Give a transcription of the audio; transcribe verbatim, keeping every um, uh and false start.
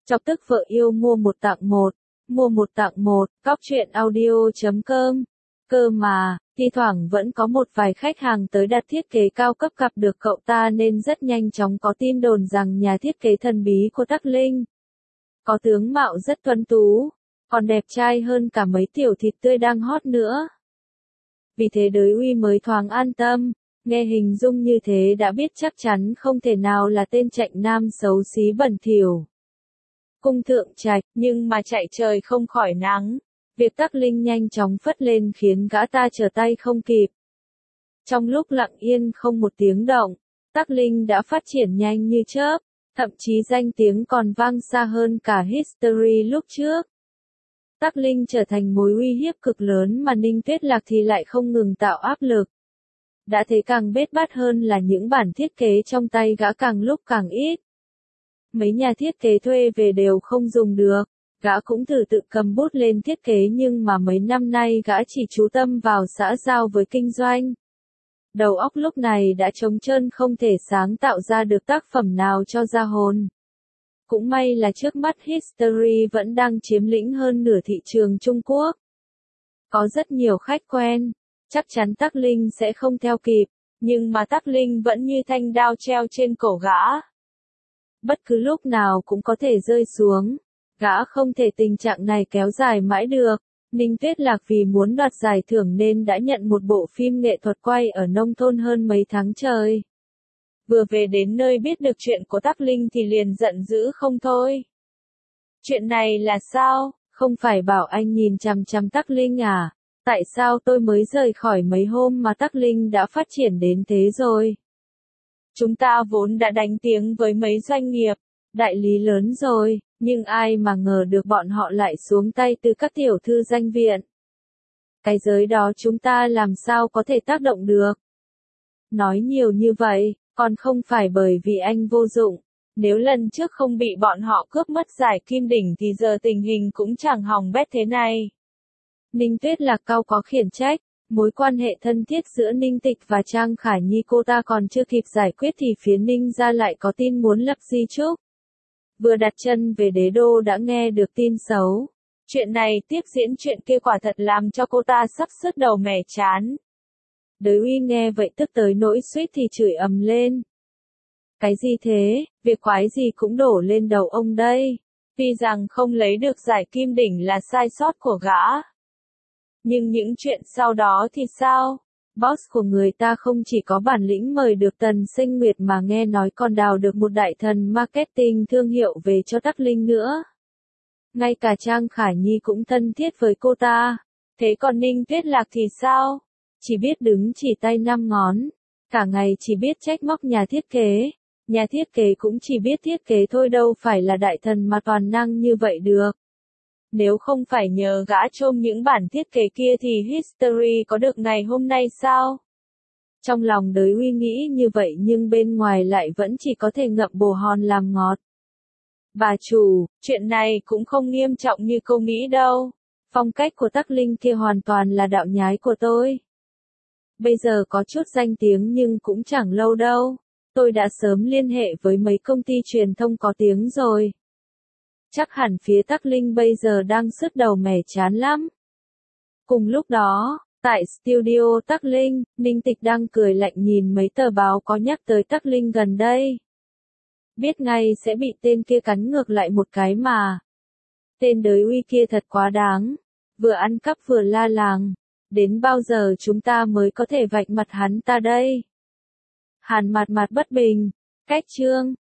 Chọc tức vợ yêu mua một tặng một, mua một tặng một, cóc truyện audio chấm com. Cơ mà, thi thoảng vẫn có một vài khách hàng tới đặt thiết kế cao cấp gặp được cậu ta nên rất nhanh chóng có tin đồn rằng nhà thiết kế thần bí của Tắc Linh có tướng mạo rất tuấn tú, còn đẹp trai hơn cả mấy tiểu thịt tươi đang hot nữa. Vì thế Đới Uy mới thoáng an tâm, nghe hình dung như thế đã biết chắc chắn không thể nào là tên trạch nam xấu xí bẩn thỉu. Cung thượng trạch, nhưng mà chạy trời không khỏi nắng. Việc Tắc Linh nhanh chóng phất lên khiến gã ta trở tay không kịp. Trong lúc lặng yên không một tiếng động, Tắc Linh đã phát triển nhanh như chớp, thậm chí danh tiếng còn vang xa hơn cả History lúc trước. Tắc Linh trở thành mối uy hiếp cực lớn mà Ninh Tuyết Lạc thì lại không ngừng tạo áp lực. Đã thế càng bết bát hơn là những bản thiết kế trong tay gã càng lúc càng ít. Mấy nhà thiết kế thuê về đều không dùng được. Gã cũng thử tự cầm bút lên thiết kế nhưng mà mấy năm nay gã chỉ chú tâm vào xã giao với kinh doanh. Đầu óc lúc này đã trống trơn không thể sáng tạo ra được tác phẩm nào cho ra hồn. Cũng may là trước mắt History vẫn đang chiếm lĩnh hơn nửa thị trường Trung Quốc. Có rất nhiều khách quen, chắc chắn Tắc Linh sẽ không theo kịp, nhưng mà Tắc Linh vẫn như thanh đao treo trên cổ gã. Bất cứ lúc nào cũng có thể rơi xuống. Gã không thể tình trạng này kéo dài mãi được. Ninh Tuyết Lạc vì muốn đoạt giải thưởng nên đã nhận một bộ phim nghệ thuật quay ở nông thôn hơn mấy tháng trời. Vừa về đến nơi biết được chuyện của Tắc Linh thì liền giận dữ không thôi. Chuyện này là sao? Không phải bảo anh nhìn chằm chằm Tắc Linh à? Tại sao tôi mới rời khỏi mấy hôm mà Tắc Linh đã phát triển đến thế rồi? Chúng ta vốn đã đánh tiếng với mấy doanh nghiệp, đại lý lớn rồi. Nhưng ai mà ngờ được bọn họ lại xuống tay từ các tiểu thư danh viện. Cái giới đó chúng ta làm sao có thể tác động được. Nói nhiều như vậy, còn không phải bởi vì anh vô dụng. Nếu lần trước không bị bọn họ cướp mất giải Kim Đỉnh thì giờ tình hình cũng chẳng hỏng bét thế này. Ninh Tuyết Lạc cau có khiển trách, mối quan hệ thân thiết giữa Ninh Tịch và Trang Khả Nhi cô ta còn chưa kịp giải quyết thì phía Ninh gia lại có tin muốn lập di chúc. Vừa đặt chân về đế đô đã nghe được tin xấu. Chuyện này tiếp diễn chuyện kia quả thật làm cho cô ta sắp sứt đầu mẻ chán. Đới Uy nghe vậy tức tới nỗi suýt thì chửi ầm lên. Cái gì thế, việc quái gì cũng đổ lên đầu ông đây. Tuy rằng không lấy được giải Kim Đỉnh là sai sót của gã. Nhưng những chuyện sau đó thì sao? Boss của người ta không chỉ có bản lĩnh mời được Tần Sinh Nguyệt mà nghe nói còn đào được một đại thần marketing thương hiệu về cho Tắc Linh nữa. Ngay cả Trang Khả Nhi cũng thân thiết với cô ta. Thế còn Ninh Tuyết Lạc thì sao? Chỉ biết đứng chỉ tay năm ngón. Cả ngày chỉ biết trách móc nhà thiết kế. Nhà thiết kế cũng chỉ biết thiết kế thôi đâu phải là đại thần mà toàn năng như vậy được. Nếu không phải nhờ gã trôm những bản thiết kế kia thì History có được ngày hôm nay sao? Trong lòng Đới Uy nghĩ như vậy nhưng bên ngoài lại vẫn chỉ có thể ngậm bồ hòn làm ngọt. Bà chủ, chuyện này cũng không nghiêm trọng như cô nghĩ đâu. Phong cách của Tắc Linh kia hoàn toàn là đạo nhái của tôi. Bây giờ có chút danh tiếng nhưng cũng chẳng lâu đâu. Tôi đã sớm liên hệ với mấy công ty truyền thông có tiếng rồi. Chắc hẳn phía Tắc Linh bây giờ đang sứt đầu mẻ chán lắm. Cùng lúc đó, tại studio Tắc Linh, Ninh Tịch đang cười lạnh nhìn mấy tờ báo có nhắc tới Tắc Linh gần đây. Biết ngay sẽ bị tên kia cắn ngược lại một cái mà. Tên Đới Uy kia thật quá đáng. Vừa ăn cắp vừa la làng. Đến bao giờ chúng ta mới có thể vạch mặt hắn ta đây? Hàn Mạt Mạt bất bình. Cách chương.